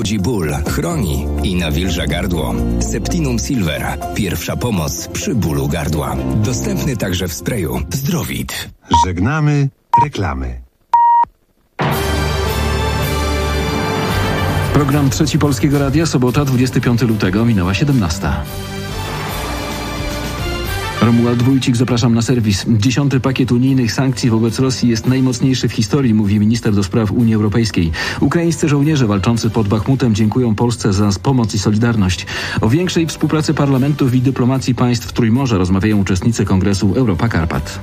łagodzi ból, chroni i nawilża gardło. Septinum Silver. Pierwsza pomoc przy bólu gardła. Dostępny także w sprayu Zdrowit. Żegnamy reklamy. Program Trzeci Polskiego Radia, sobota, 25 lutego, minęła 17. Romuald Wójcik, zapraszam na serwis. 10. pakiet unijnych sankcji wobec Rosji jest najmocniejszy w historii, mówi minister do spraw Unii Europejskiej. Ukraińscy żołnierze walczący pod Bachmutem dziękują Polsce za pomoc i solidarność. O większej współpracy parlamentów i dyplomacji państw Trójmorza rozmawiają uczestnicy Kongresu Europa Karpat.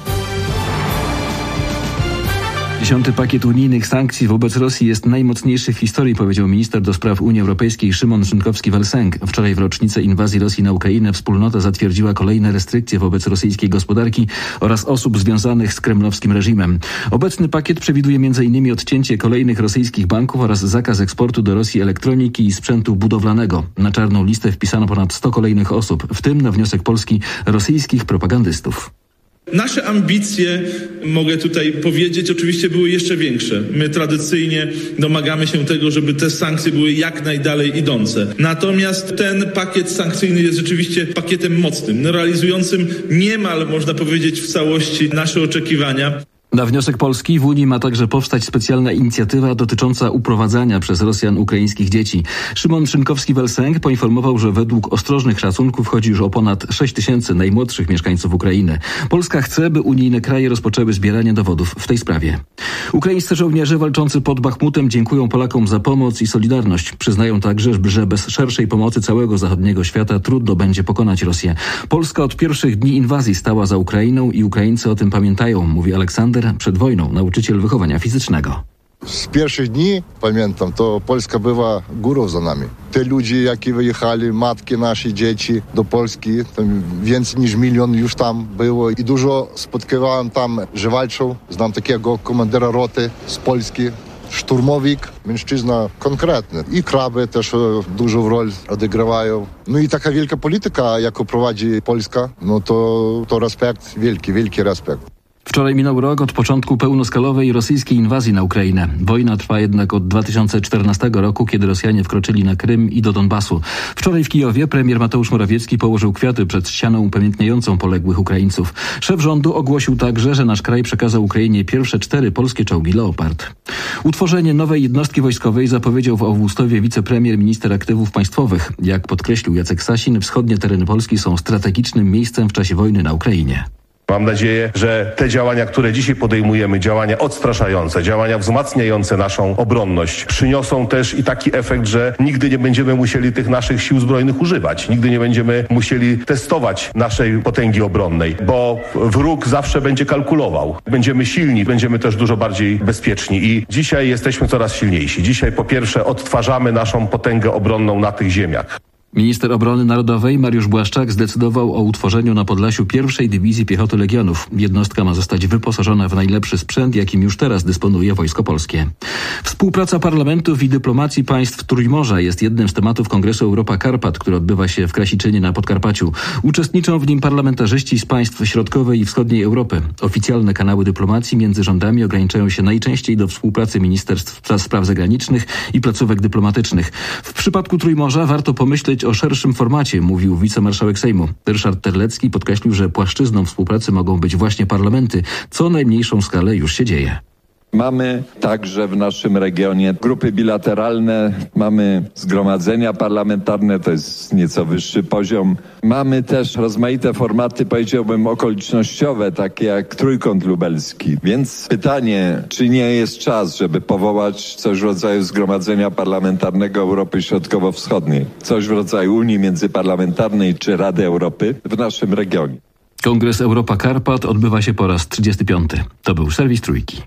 10. pakiet unijnych sankcji wobec Rosji jest najmocniejszy w historii, powiedział minister do spraw Unii Europejskiej Szymon Szynkowski-Welsenk. Wczoraj w rocznicę inwazji Rosji na Ukrainę wspólnota zatwierdziła kolejne restrykcje wobec rosyjskiej gospodarki oraz osób związanych z kremlowskim reżimem. Obecny pakiet przewiduje m.in. odcięcie kolejnych rosyjskich banków oraz zakaz eksportu do Rosji elektroniki i sprzętu budowlanego. Na czarną listę wpisano ponad 100 kolejnych osób, w tym na wniosek Polski rosyjskich propagandystów. Nasze ambicje, mogę tutaj powiedzieć, oczywiście były jeszcze większe. My tradycyjnie domagamy się tego, żeby te sankcje były jak najdalej idące. Natomiast ten pakiet sankcyjny jest rzeczywiście pakietem mocnym, realizującym niemal, można powiedzieć, w całości nasze oczekiwania. Na wniosek Polski w Unii ma także powstać specjalna inicjatywa dotycząca uprowadzania przez Rosjan ukraińskich dzieci. Szymon Szynkowski-Welsenk poinformował, że według ostrożnych szacunków chodzi już o ponad 6 tysięcy najmłodszych mieszkańców Ukrainy. Polska chce, by unijne kraje rozpoczęły zbieranie dowodów w tej sprawie. Ukraińscy żołnierze walczący pod Bachmutem dziękują Polakom za pomoc i solidarność. Przyznają także, że bez szerszej pomocy całego zachodniego świata trudno będzie pokonać Rosję. Polska od pierwszych dni inwazji stała za Ukrainą i Ukraińcy o tym pamiętają, mówi Aleksander, przed wojną nauczyciel wychowania fizycznego. Z pierwszych dni, pamiętam, to Polska była górą za nami. Te ludzie, jakie wyjechali, matki nasze, dzieci do Polski, tam więcej niż 1 milion już tam było i dużo spotkałem tam, że walczą. Znam takiego komandera roty z Polski, szturmowik, mężczyzna konkretny. I kraby też dużą rolę odgrywają. No i taka wielka polityka, jaką prowadzi Polska, no to respekt, wielki respekt. Wczoraj minął rok od początku pełnoskalowej rosyjskiej inwazji na Ukrainę. Wojna trwa jednak od 2014 roku, kiedy Rosjanie wkroczyli na Krym i do Donbasu. Wczoraj w Kijowie premier Mateusz Morawiecki położył kwiaty przed ścianą upamiętniającą poległych Ukraińców. Szef rządu ogłosił także, że nasz kraj przekazał Ukrainie pierwsze 4 polskie czołgi Leopard. Utworzenie nowej jednostki wojskowej zapowiedział w Augustowie wicepremier minister aktywów państwowych. Jak podkreślił Jacek Sasin, wschodnie tereny Polski są strategicznym miejscem w czasie wojny na Ukrainie. Mam nadzieję, że te działania, które dzisiaj podejmujemy, działania odstraszające, działania wzmacniające naszą obronność, przyniosą też i taki efekt, że nigdy nie będziemy musieli tych naszych sił zbrojnych używać. Nigdy nie będziemy musieli testować naszej potęgi obronnej, bo wróg zawsze będzie kalkulował. Będziemy silni, będziemy też dużo bardziej bezpieczni i dzisiaj jesteśmy coraz silniejsi. Dzisiaj po pierwsze odtwarzamy naszą potęgę obronną na tych ziemiach. Minister Obrony Narodowej Mariusz Błaszczak zdecydował o utworzeniu na Podlasiu pierwszej dywizji piechoty Legionów. Jednostka ma zostać wyposażona w najlepszy sprzęt, jakim już teraz dysponuje Wojsko Polskie. Współpraca parlamentów i dyplomacji państw Trójmorza jest jednym z tematów Kongresu Europa Karpat, który odbywa się w Krasiczynie na Podkarpaciu. Uczestniczą w nim parlamentarzyści z państw środkowej i wschodniej Europy. Oficjalne kanały dyplomacji między rządami ograniczają się najczęściej do współpracy ministerstw spraw zagranicznych i placówek dyplomatycznych. W przypadku Trójmorza warto pomyśleć o szerszym formacie, mówił wicemarszałek Sejmu. Ryszard Terlecki podkreślił, że płaszczyzną współpracy mogą być właśnie parlamenty, co najmniejszą skalę już się dzieje. Mamy także w naszym regionie grupy bilateralne, mamy zgromadzenia parlamentarne, to jest nieco wyższy poziom. Mamy też rozmaite formaty, powiedziałbym, okolicznościowe, takie jak Trójkąt Lubelski. Więc pytanie, czy nie jest czas, żeby powołać coś w rodzaju zgromadzenia parlamentarnego Europy Środkowo-Wschodniej, coś w rodzaju Unii Międzyparlamentarnej czy Rady Europy w naszym regionie. Kongres Europa Karpat odbywa się po raz 35. To był serwis Trójki.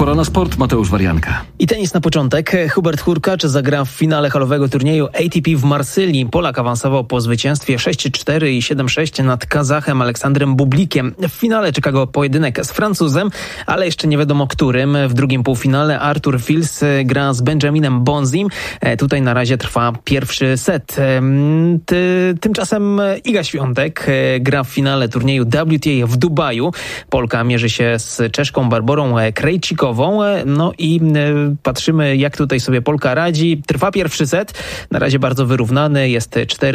Pora na sport, Mateusz Warianka. I tenis na początek. Hubert Hurkacz zagra w finale halowego turnieju ATP w Marsylii. Polak awansował po zwycięstwie 6-4 i 7-6 nad Kazachem Aleksandrem Bublikiem. W finale czeka go pojedynek z Francuzem, ale jeszcze nie wiadomo którym. W drugim półfinale Arthur Fils gra z Benjaminem Bonzim. Tutaj na razie trwa pierwszy set. Tymczasem Iga Świątek gra w finale turnieju WTA w Dubaju. Polka mierzy się z Czeszką Barborą Krejcikową. No i patrzymy, jak tutaj sobie Polka radzi. Trwa pierwszy set. Na razie bardzo wyrównany. Jest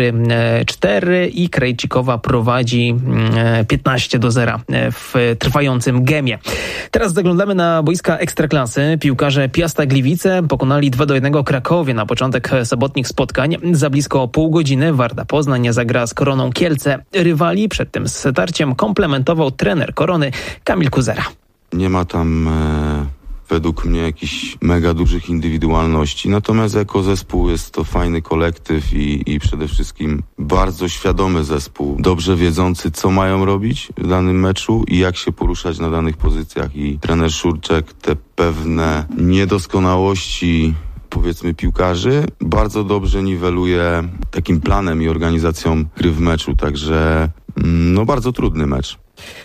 4-4 i Krejcikowa prowadzi 15-0 w trwającym gemie. Teraz zaglądamy na boiska Ekstraklasy. Piłkarze Piasta Gliwice pokonali 2-1 Krakowie na początek sobotnich spotkań. Za blisko pół godziny Warta Poznań zagra z Koroną Kielce. Rywali przed tym starciem komplementował trener Korony Kamil Kuzera. Nie ma tam według mnie jakichś mega dużych indywidualności, natomiast jako zespół jest to fajny kolektyw i przede wszystkim bardzo świadomy zespół, dobrze wiedzący, co mają robić w danym meczu i jak się poruszać na danych pozycjach, i trener Szurczek te pewne niedoskonałości, powiedzmy, piłkarzy bardzo dobrze niweluje takim planem i organizacją gry w meczu, także bardzo trudny mecz.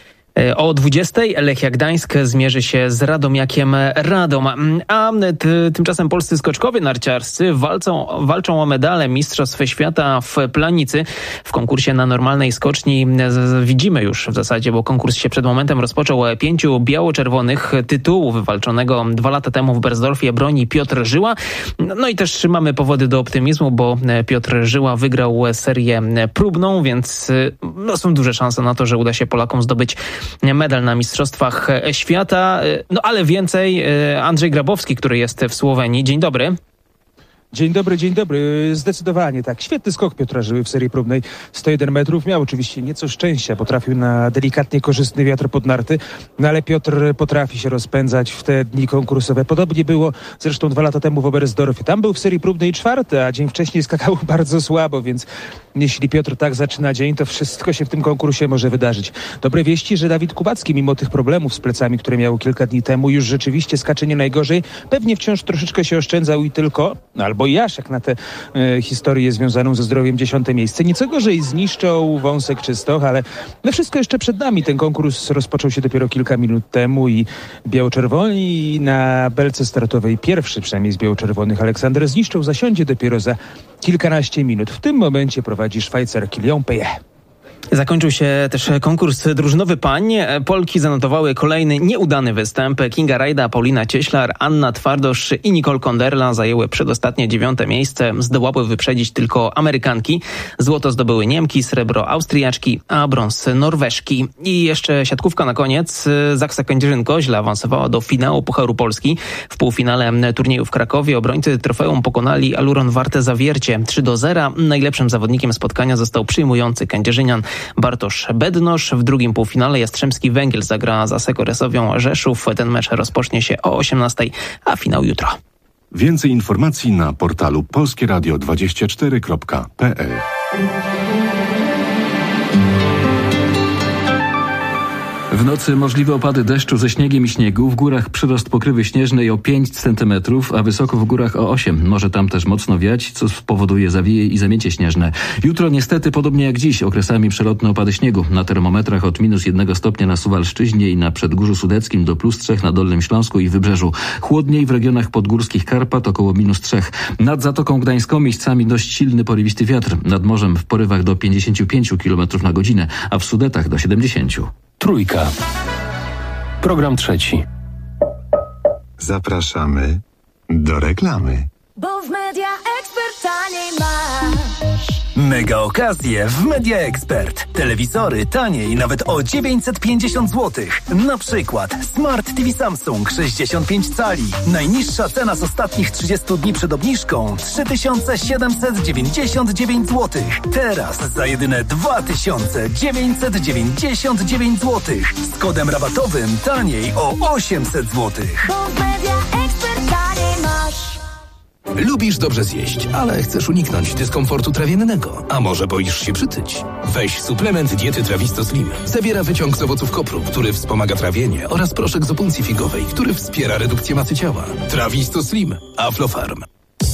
O 20:00 Lechia Gdańsk zmierzy się z Radomiakiem Radom, a tymczasem polscy skoczkowie narciarscy walczą o medale Mistrzostw Świata w Planicy. W konkursie na normalnej skoczni widzimy już w zasadzie, bo konkurs się przed momentem rozpoczął, 5 biało-czerwonych tytułów wywalczonego 2 lata temu w Berzdorfie broni Piotr Żyła. No i też mamy powody do optymizmu, bo Piotr Żyła wygrał serię próbną, więc są duże szanse na to, że uda się Polakom zdobyć medal na Mistrzostwach Świata. No ale więcej Andrzej Grabowski, który jest w Słowenii. Dzień dobry. Dzień dobry. Zdecydowanie tak. Świetny skok Piotra Żyły w serii próbnej. 101 metrów. Miał oczywiście nieco szczęścia. Potrafił na delikatnie korzystny wiatr pod narty. No ale Piotr potrafi się rozpędzać w te dni konkursowe. Podobnie było zresztą 2 lata temu w Oberstdorfie. Tam był w serii próbnej 4, a dzień wcześniej skakał bardzo słabo, więc jeśli Piotr tak zaczyna dzień, to wszystko się w tym konkursie może wydarzyć. Dobre wieści, że Dawid Kubacki, mimo tych problemów z plecami, które miał kilka dni temu, już rzeczywiście skacze nie najgorzej. Pewnie wciąż troszeczkę się oszczędzał i tylko, albo jak na tę historię związaną ze zdrowiem 10. miejsce. Nieco gorzej zniszczą Wąsek czy Stoch, ale wszystko jeszcze przed nami. Ten konkurs rozpoczął się dopiero kilka minut temu i biało-czerwoni na belce startowej, pierwszy przynajmniej z biało-czerwonych, Aleksander Zniszczał, zasiądzie dopiero za kilkanaście minut. W tym momencie prowadzi Szwajcar Kilian Peje. Zakończył się też konkurs drużynowy pań. Polki zanotowały kolejny nieudany występ. Kinga Rajda, Paulina Cieślar, Anna Twardosz i Nicole Konderla zajęły przedostatnie 9. miejsce. Zdołały wyprzedzić tylko Amerykanki. Złoto zdobyły Niemki, srebro Austriaczki, a brąz Norweżki. I jeszcze siatkówka na koniec. Zaksa Kędzierzyn-Koźle awansowała do finału Pucharu Polski. W półfinale turnieju w Krakowie obrońcy trofeum pokonali Aluron Warte Zawiercie 3-0. Najlepszym zawodnikiem spotkania został przyjmujący Kędzierzynian Bartosz Bednosz. W drugim półfinale Jastrzębski Węgiel zagra z Asseco Resowią Rzeszów. Ten mecz rozpocznie się o 18:00, a finał jutro. Więcej informacji na portalu polskieradio24.pl. W nocy możliwe opady deszczu ze śniegiem i śniegu. W górach przyrost pokrywy śnieżnej o 5 cm, a wysoko w górach o 8. Może tam też mocno wiać, co spowoduje zawieje i zamiecie śnieżne. Jutro niestety, podobnie jak dziś, okresami przelotne opady śniegu. Na termometrach od -1 stopnia na Suwalszczyźnie i na Przedgórzu Sudeckim do +3 na Dolnym Śląsku i Wybrzeżu. Chłodniej w regionach podgórskich Karpat około -3. Nad Zatoką Gdańską miejscami dość silny porywisty wiatr. Nad morzem w porywach do 55 km na godzinę, a w Sudetach do 70. Trójka. Program trzeci. Zapraszamy do reklamy. Bo w Media Expert taniej masz. Mega okazje w Media Expert. Telewizory taniej nawet o 950 zł. Na przykład Smart TV Samsung 65 cali. Najniższa cena z ostatnich 30 dni przed obniżką 3799 zł. Teraz za jedyne 2999 zł. Z kodem rabatowym taniej o 800 zł. Bo w Media Expert taniej masz. Lubisz dobrze zjeść, ale chcesz uniknąć dyskomfortu trawiennego. A może boisz się przytyć? Weź suplement diety Trawisto Slim. Zawiera wyciąg z owoców kopru, który wspomaga trawienie, oraz proszek z opuncji figowej, który wspiera redukcję masy ciała. Trawisto Slim. Aflofarm.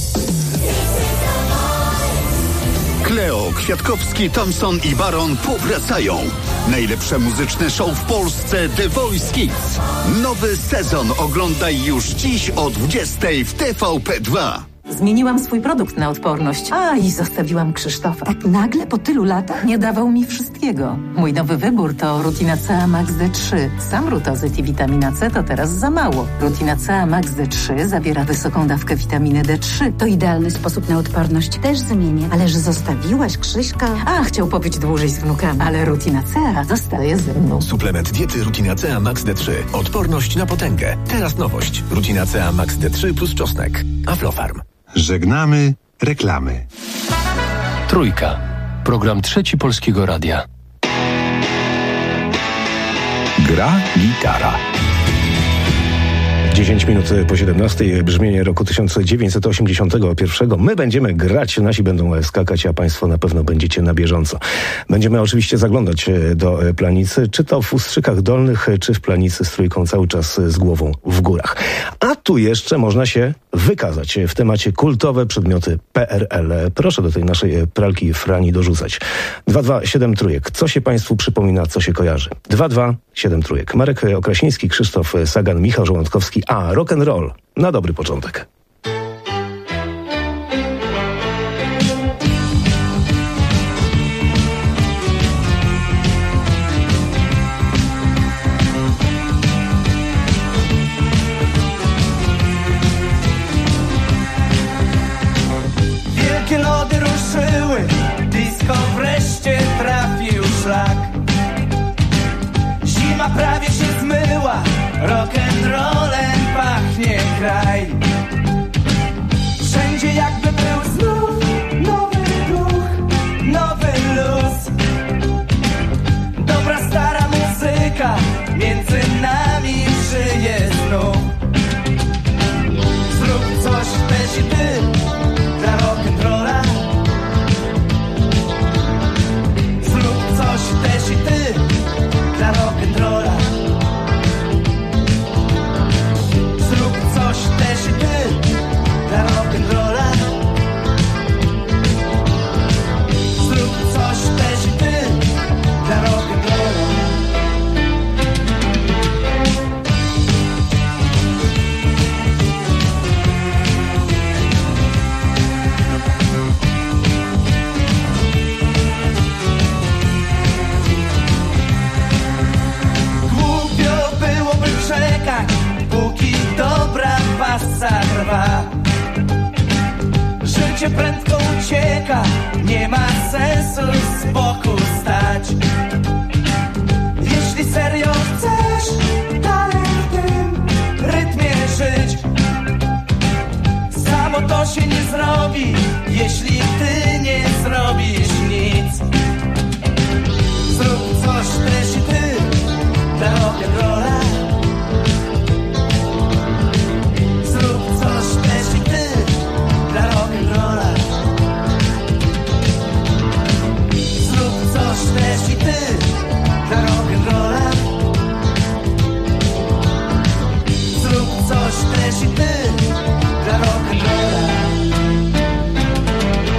Kleo, Kwiatkowski, Thompson i Baron powracają. Najlepsze muzyczne show w Polsce The Voice Kids. Nowy sezon oglądaj już dziś o 20:00 w TVP2. Zmieniłam swój produkt na odporność. I zostawiłam Krzysztofa. Tak nagle po tylu latach nie dawał mi wszystkiego. Mój nowy wybór to Rutina CA Max D3. Sam rutozyt i witamina C to teraz za mało. Rutina CA Max D3 zawiera wysoką dawkę witaminy D3. To idealny sposób na odporność. Też zmienię. Ale że zostawiłaś Krzyśka? Chciał pobyć dłużej z wnukami. Ale Rutina CA zostaje ze mną. Suplement diety Rutina CA Max D3. Odporność na potęgę. Teraz nowość. Rutina CA Max D3 plus czosnek. Aflofarm. Żegnamy reklamy. Trójka. Program Trzeci Polskiego Radia. Gra gitara. 10 minut po 17, brzmienie roku 1981. My będziemy grać, nasi będą skakać, a państwo na pewno będziecie na bieżąco. Będziemy oczywiście zaglądać do Planicy, czy to w Ustrzykach Dolnych, czy w Planicy z Trójką cały czas z głową w górach. A tu jeszcze można się wykazać w temacie kultowe przedmioty PRL. Proszę do tej naszej pralki Frani dorzucać. 2273 trójek. Co się państwu przypomina, co się kojarzy? 2273 trójek. Marek Okrasiński, Krzysztof Sagan, Michał Żołądkowski, rock and roll. Na dobry początek. Wielkie lody ruszyły, disco wreszcie trafił szlak. Zima prawie się zmyła, rock'n'rollem pachnie kraj. Wszędzie jakby był znów nowy duch, nowy luz. Dobra stara muzyka między nami żyje znów. Zrób coś też i ty dla rock'n'rolla. Zrób coś też i ty dla rock'n'rolla. Zrób coś też i ty dla rock'n'rolla. Zrób coś też i ty dla rock'n'rolla. Głupio byłoby czekać, póki dobra pasa trwa. Życie prędko ucieka, nie ma sensu z boku stać. Jeśli serio chcesz dalej w tym rytmie żyć, samo to się nie zrobi, jeśli ty nie zrobisz nic. Zrób coś też i ty dla rock'n'rolla. Zrób coś też i ty dla rock'n'rolla. Zrób coś też i ty dla rock'n'rolla. Zrób coś też i ty dla rock'n'rolla.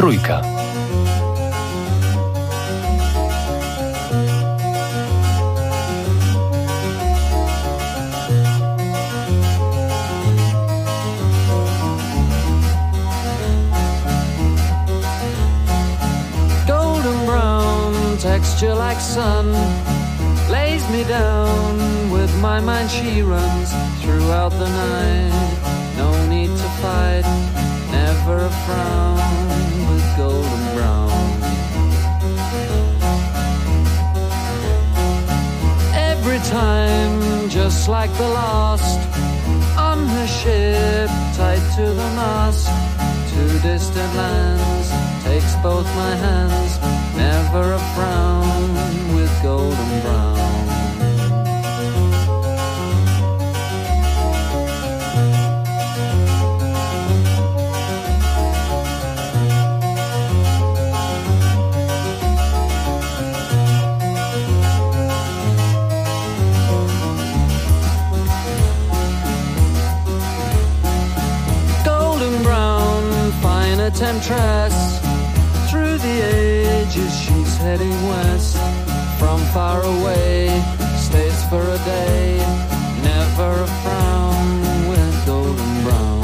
Trójka. Golden brown texture like sun lays me down. With my mind she runs throughout the night. No need to fight, never a frown with golden brown. Every time, just like the last, on her ship, tied to the mast, to distant lands, takes both my hands, never a frown with golden brown. Temptress, through the ages she's heading west. From far away, stays for a day, never a frown with golden brown.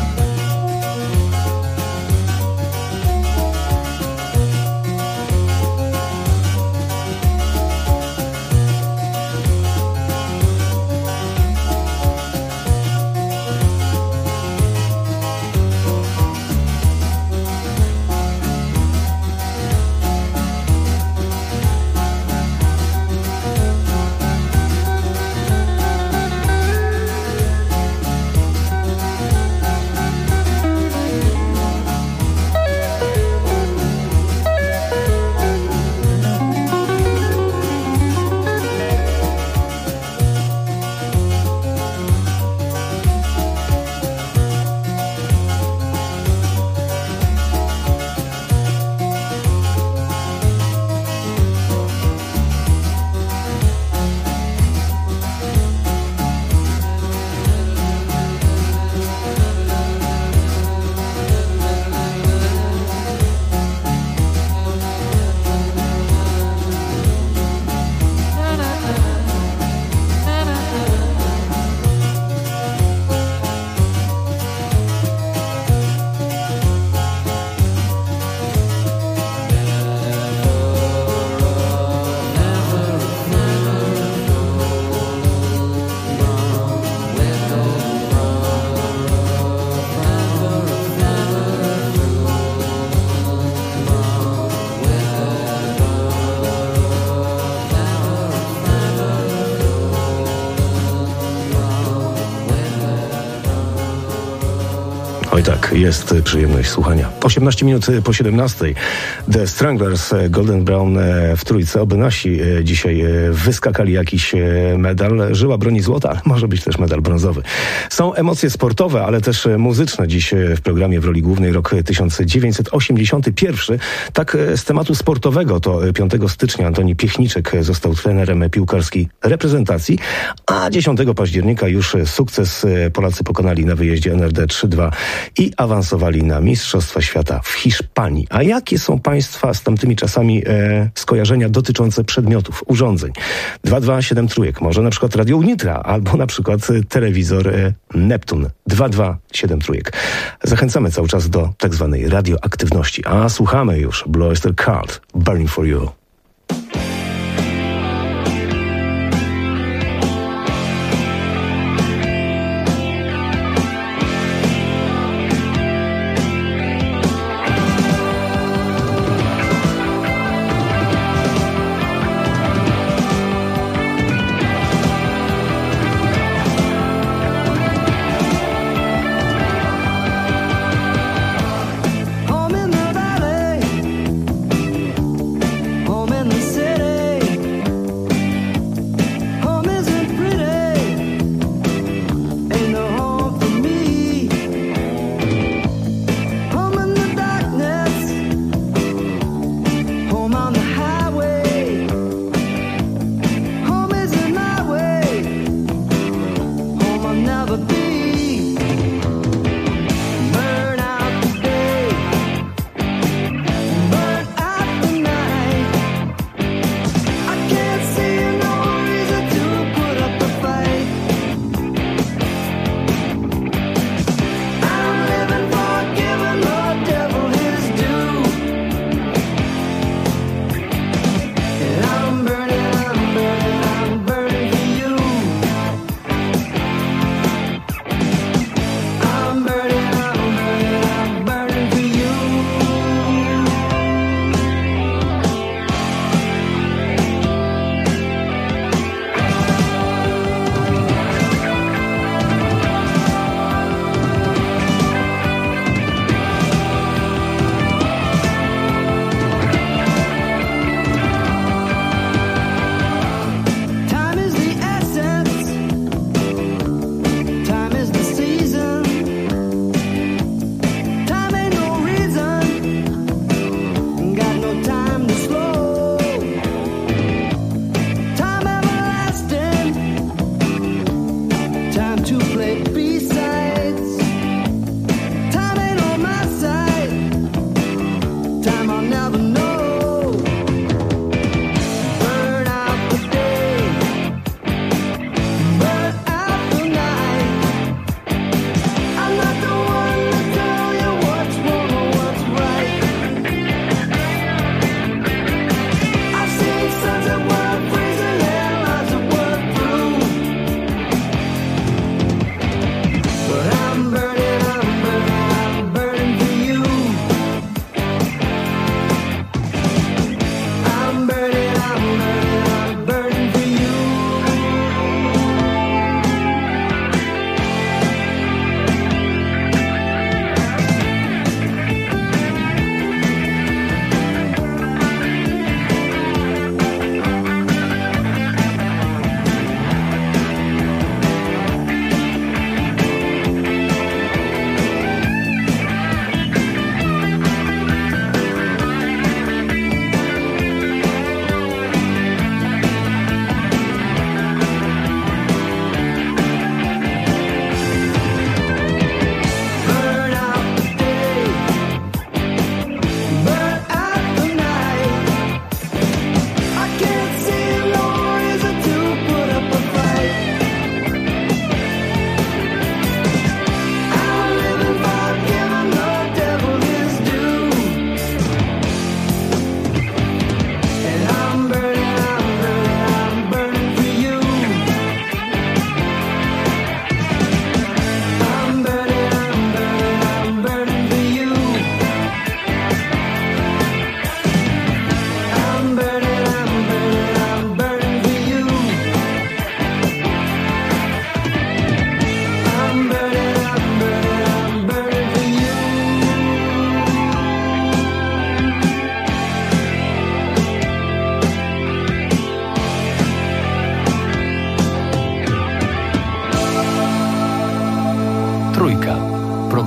Oj tak, jest przyjemność słuchania. 18 minut po 17. The Stranglers, Golden Brown w trójce. Oby nasi dzisiaj wyskakali jakiś medal. Żyła broni złota, ale może być też medal brązowy. Są emocje sportowe, ale też muzyczne dziś w programie w roli głównej rok 1981. Tak z tematu sportowego to 5 stycznia Antoni Piechniczek został trenerem piłkarskiej reprezentacji, a 10 października już sukces Polacy pokonali na wyjeździe NRD 3-2 i awansowali na Mistrzostwa Świata w Hiszpanii. A jakie są Państwa z tamtymi czasami skojarzenia dotyczące przedmiotów, urządzeń? 2273, może na przykład radio Unitra, albo na przykład telewizor Neptun. 2273. Zachęcamy cały czas do tak zwanej radioaktywności. A słuchamy już Blue Oyster Cult, Burning for You. Home in the valley,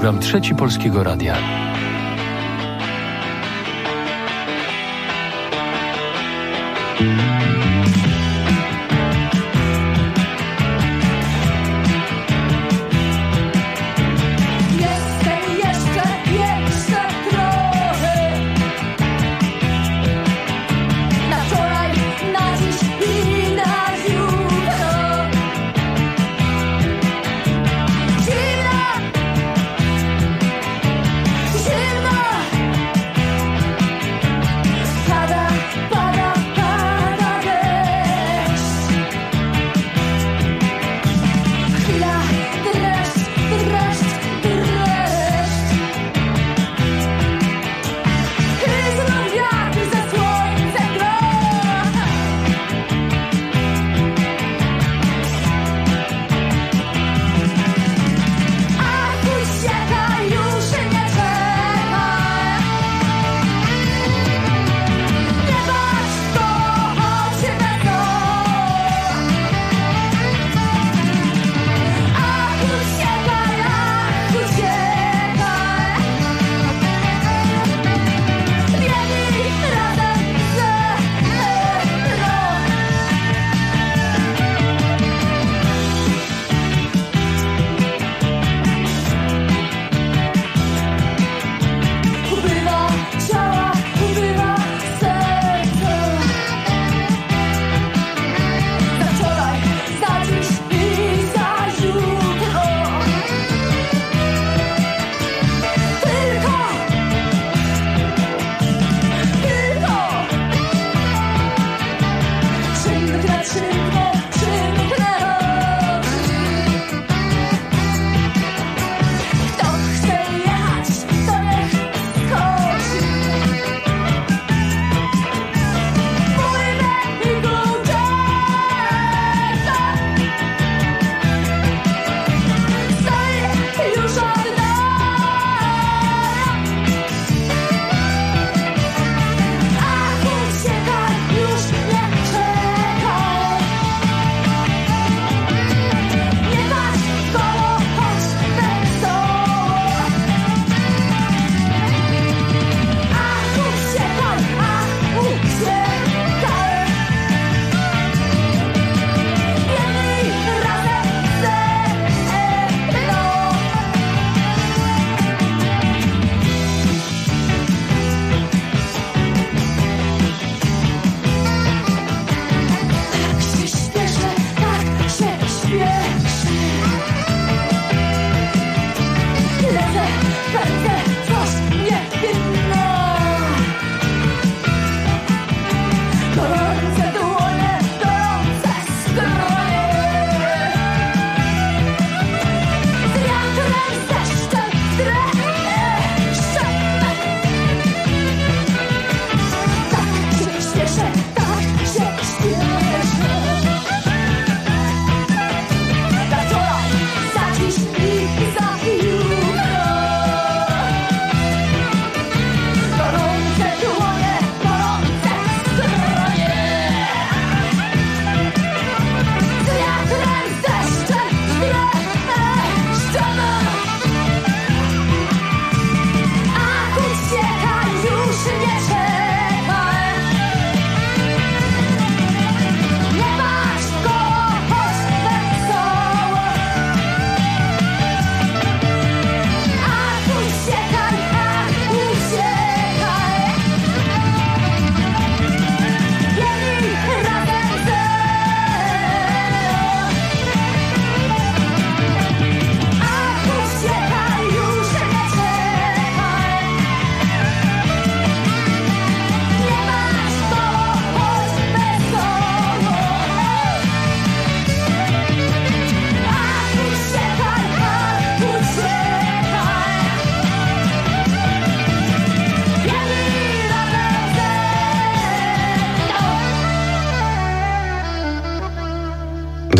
Program Trzeci Polskiego Radia.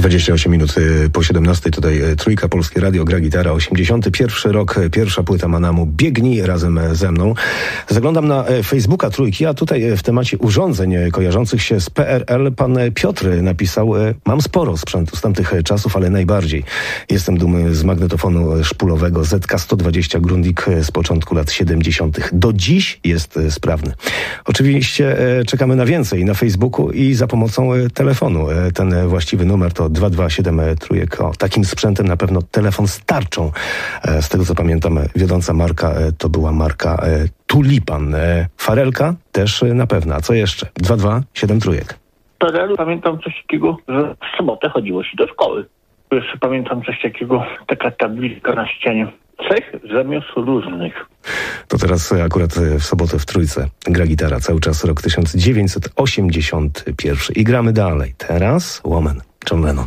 28 minut po 17. Tutaj Trójka, Polskie Radio, gra gitara. 81 rok, pierwsza płyta Manamu. Biegnij razem ze mną. Zaglądam na Facebooka Trójki, a tutaj w temacie urządzeń kojarzących się z PRL pan Piotr napisał: mam sporo sprzętu z tamtych czasów, ale najbardziej jestem dumny z magnetofonu szpulowego ZK-120 Grundig z początku lat 70. Do dziś jest sprawny. Oczywiście czekamy na więcej na Facebooku i za pomocą telefonu. Ten właściwy numer to 2273. Takim sprzętem na pewno telefon z tarczą. Z tego co pamiętam, wiodąca marka to była marka Tulipan. Farelka też na pewno. A co jeszcze? 2273. W PRL-u pamiętam coś takiego, że w sobotę chodziło się do szkoły. Jeszcze pamiętam coś takiego, taka tabliczka na ścianie. Cech rzemiosł różnych. To teraz akurat w sobotę w Trójce gra gitara. Cały czas rok 1981. I gramy dalej. Teraz Woman, John Lennon.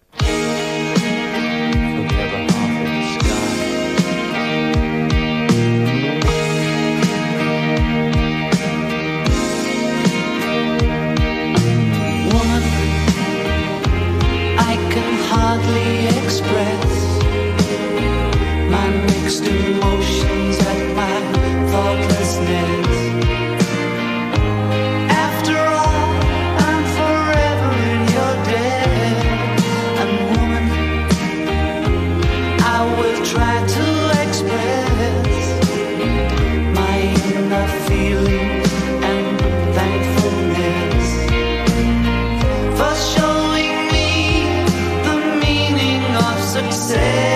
Hardly express my mixed emotions at my thoughtlessness. After all, I'm forever in your debt. And woman, I will try to express my inner feelings and thankfulness for showing success.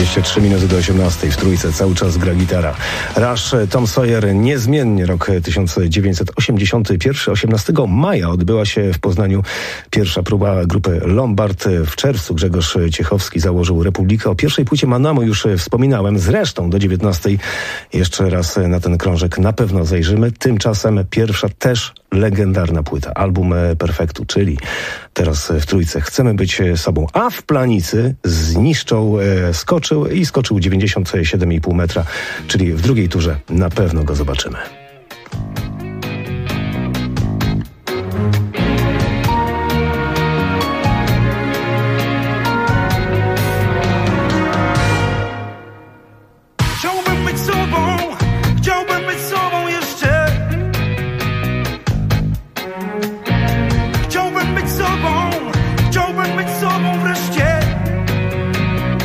23 minuty do 18. W Trójce cały czas gra gitara. Rush, Tom Sawyer, niezmiennie rok 1981. 18 maja odbyła się w Poznaniu pierwsza próba grupy Lombard. W czerwcu Grzegorz Ciechowski założył Republikę. O pierwszej płycie Manamo już wspominałem. Zresztą do 19 jeszcze raz na ten krążek na pewno zajrzymy. Tymczasem pierwsza też legendarna płyta. Album Perfektu, czyli teraz w Trójce chcemy być sobą. A w Planicy skoczył 97,5 metra, czyli w drugiej turze na pewno go zobaczymy.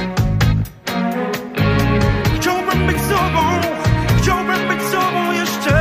Chciałbym być sobą jeszcze.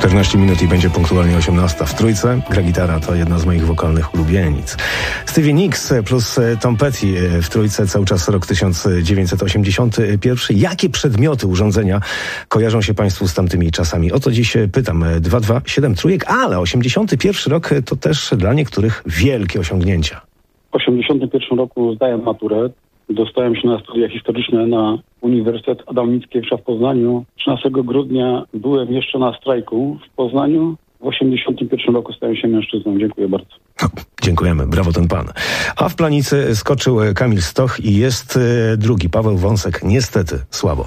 14 minut i będzie punktualnie 18 w Trójce. Gra gitara to jedna z moich wokalnych ulubienic. Stevie Nicks plus Tom Petty w Trójce, cały czas rok 1981. Jakie przedmioty, urządzenia kojarzą się Państwu z tamtymi czasami? O to dziś pytam. 227 Trójek, ale 81 rok to też dla niektórych wielkie osiągnięcia. W 81 roku zdałem maturę. Dostałem się na studia historyczne na Uniwersytet Adam Mickiewicza w Poznaniu. 13 grudnia byłem jeszcze na strajku w Poznaniu. W 81 roku stałem się mężczyzną. Dziękuję bardzo. Dziękujemy, brawo ten pan. A w Planicy skoczył Kamil Stoch i jest drugi, Paweł Wąsek. Niestety słabo.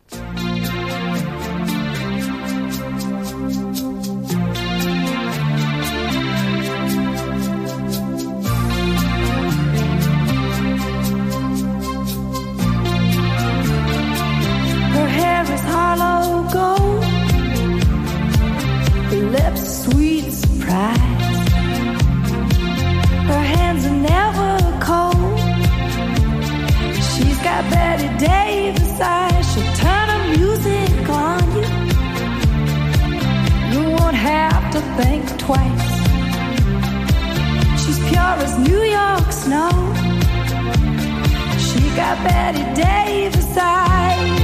Sweet surprise. Her hands are never cold. She's got Betty Davis eyes. She'll turn her music on you. You won't have to think twice. She's pure as New York snow. She got Betty Davis eyes.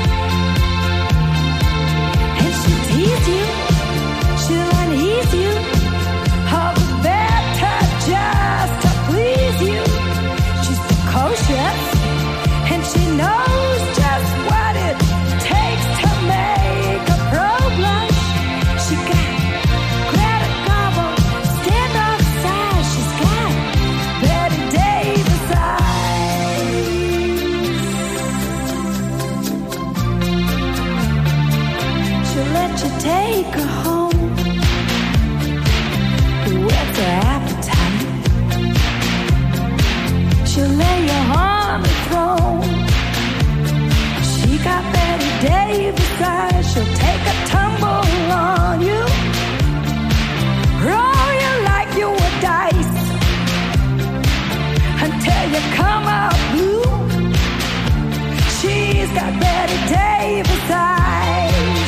And she'll tease you. She'll unease you, all the better just to please you. She's precocious, and she knows just what it takes to make a pro blush. She got Greta Garbo, stand off side. She's got Betty Davis eyes. She'll let you take her home. Whet's her appetite? She'll lay you on the throne. She got Betty Davis eyes. She'll take a tumble on you, roll you like you were dice, until you come out blue. She's got Betty Davis eyes.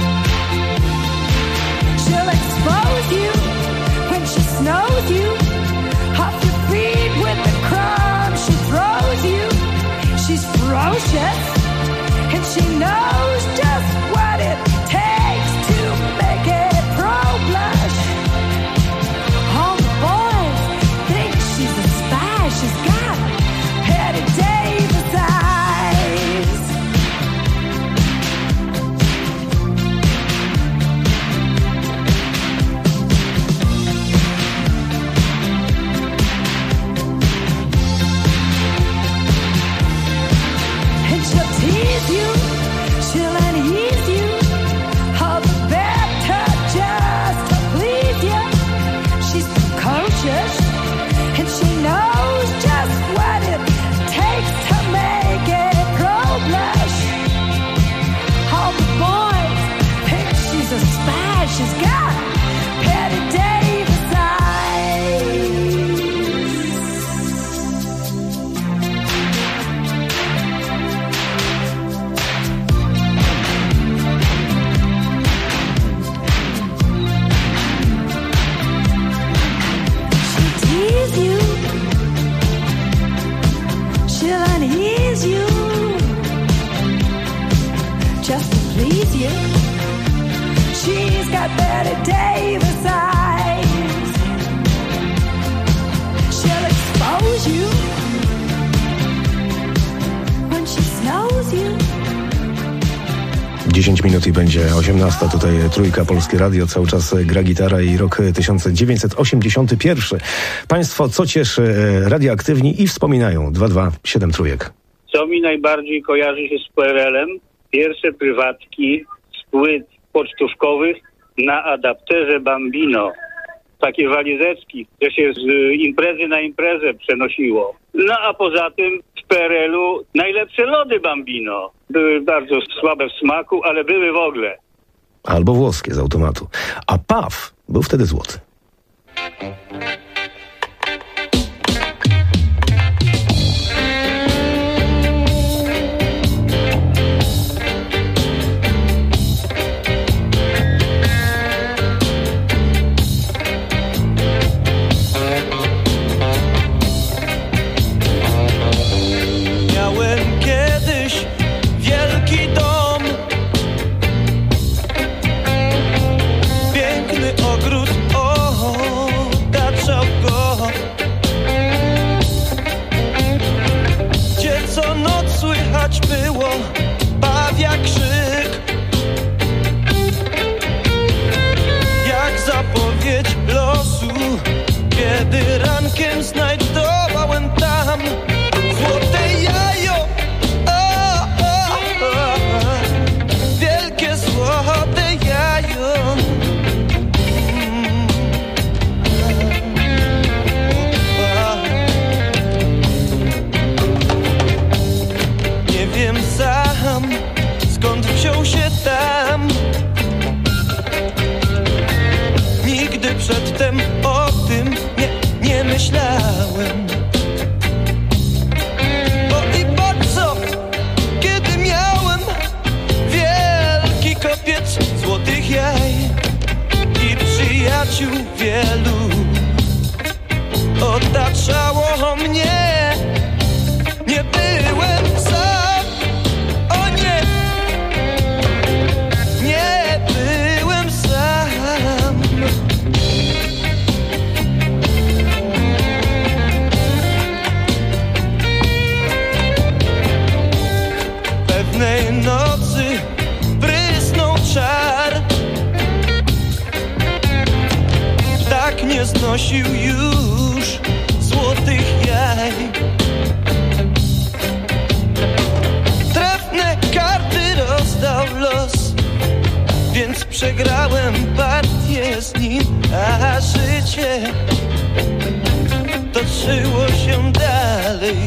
She'll expose you when she snows you, off your feet with the crumbs she throws you. She's ferocious, and she knows just what it takes to make it pro blush. All the boys think she's a spy. She's got Betty Davis eyes. You, she'll unease you, all the better just to please you. She's precocious, and she knows just what it takes to make it pro blush. All the boys think she's a spy. She's got Betty Davis eyes. 10 minut i będzie 18. Tutaj Trójka, Polskie Radio, cały czas gra gitara i rok 1981. Państwo, co cieszy radioaktywni i wspominają 227 Trójek. Co mi najbardziej kojarzy się z PRL-em? Pierwsze prywatki z płyt pocztówkowych na adapterze Bambino. Takie walizeczki, które się z imprezy na imprezę przenosiło. No a poza tym w PRL-u najlepsze lody Bambino. Były bardzo słabe w smaku, ale były w ogóle. Albo włoskie z automatu. A PAW był wtedy złoty. Piękny ogród otaczał go, gdzie co noc słychać było pawia krzyk, jak zapowiedź losu, kiedy rankiem znajdowałem tam złote jajo, wielkie złote jajo. Nie wiem sam, skąd wziął się tam. Nigdy przedtem o tym nie myślałem. Bo i po co, kiedy miałem wielki kopiec złotych jaj i przyjaciół wielu otaczało mnie, nie byłem sam. O nie, nie byłem sam. Pewnej nocy prysnął czar, tak nie znosił już złotych jaj. Trafne karty rozdał los, więc przegrałem partię z nim, a życie toczyło się dalej.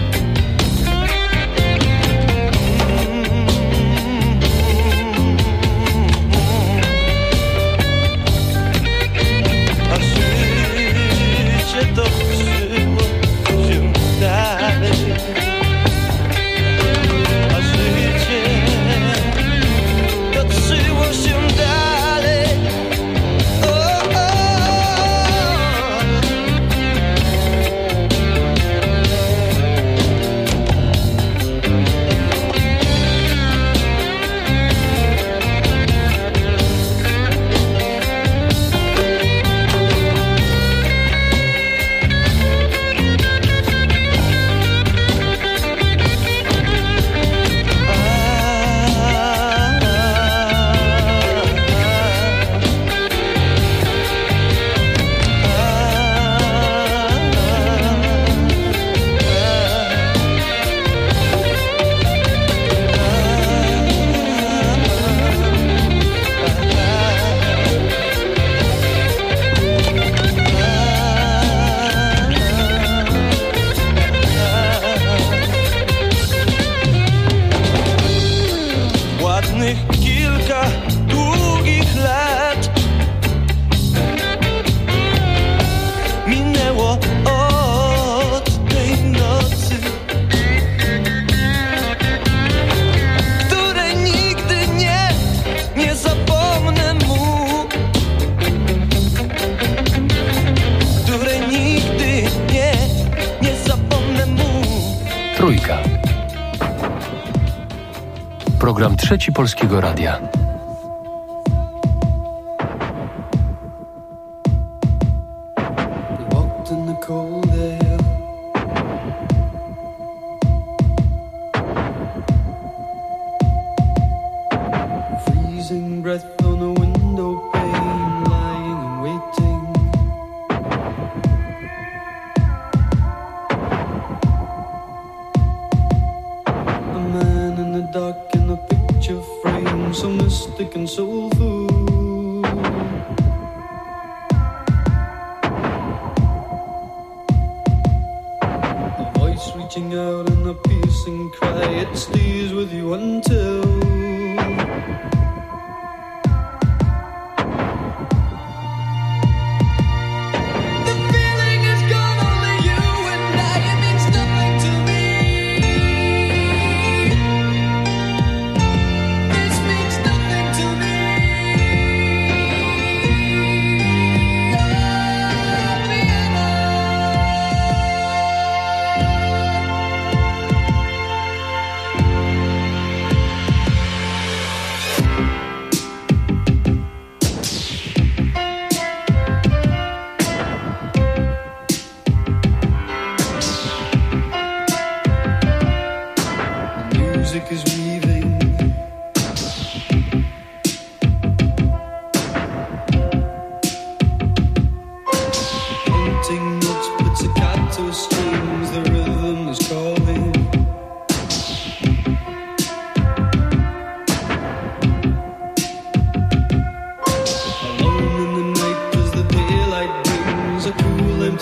A życie toczyło się dalej. A życie toczyło się dalej. Ładnych kilka długich lat minęło od tej nocy, której nigdy nie zapomnę mu, której nigdy nie zapomnę mu. Trójka. Program Trzeci Polskiego Radia. Walked in the cold air, freezing breath on a window pane, lying and waiting. A man in the dark in a picture frame, so mystic and soulful. A voice reaching out in a piercing cry, it stays with you until the feeling is gone, only you and I, it means nothing to me. This means nothing to me.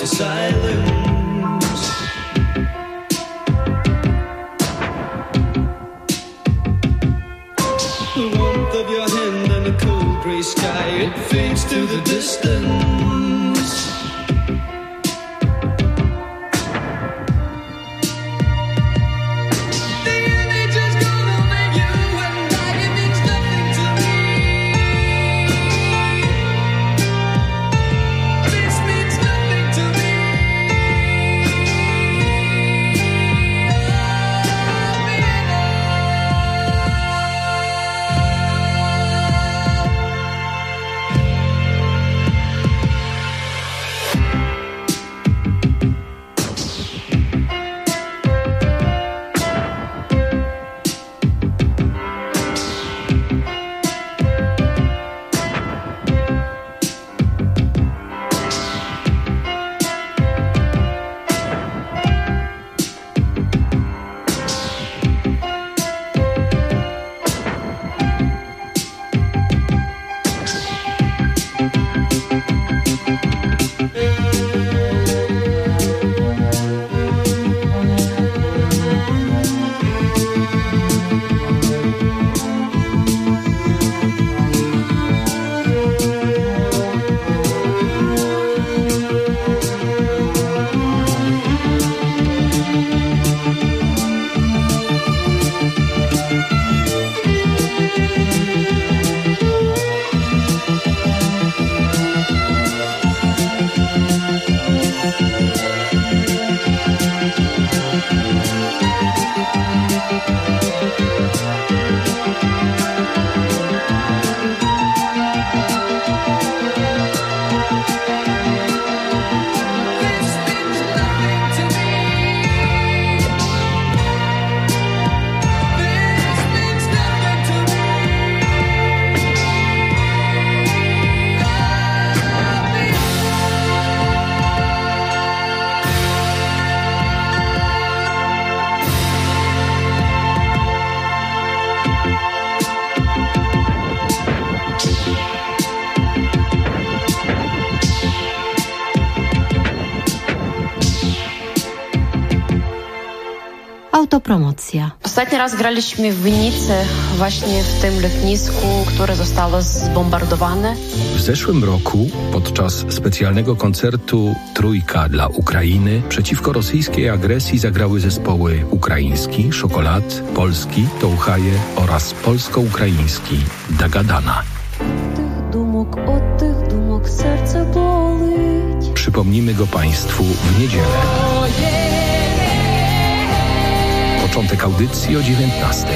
to silence. The warmth of your hand and the cold grey sky, it fades to the distance. The image is gone over you and I, it means nothing to me. This means nothing to me. Autopromocja. Ostatni raz graliśmy w Winnicy, właśnie w tym lotnisku, które zostało zbombardowane. W zeszłym roku podczas specjalnego koncertu Trójka dla Ukrainy przeciwko rosyjskiej agresji zagrały zespoły ukraiński, Szokolad, polski, Touchaje oraz polsko-ukraiński Dagadana. Od tych dumok serce bolить. Przypomnimy go Państwu w niedzielę. Początek audycji o 19:00.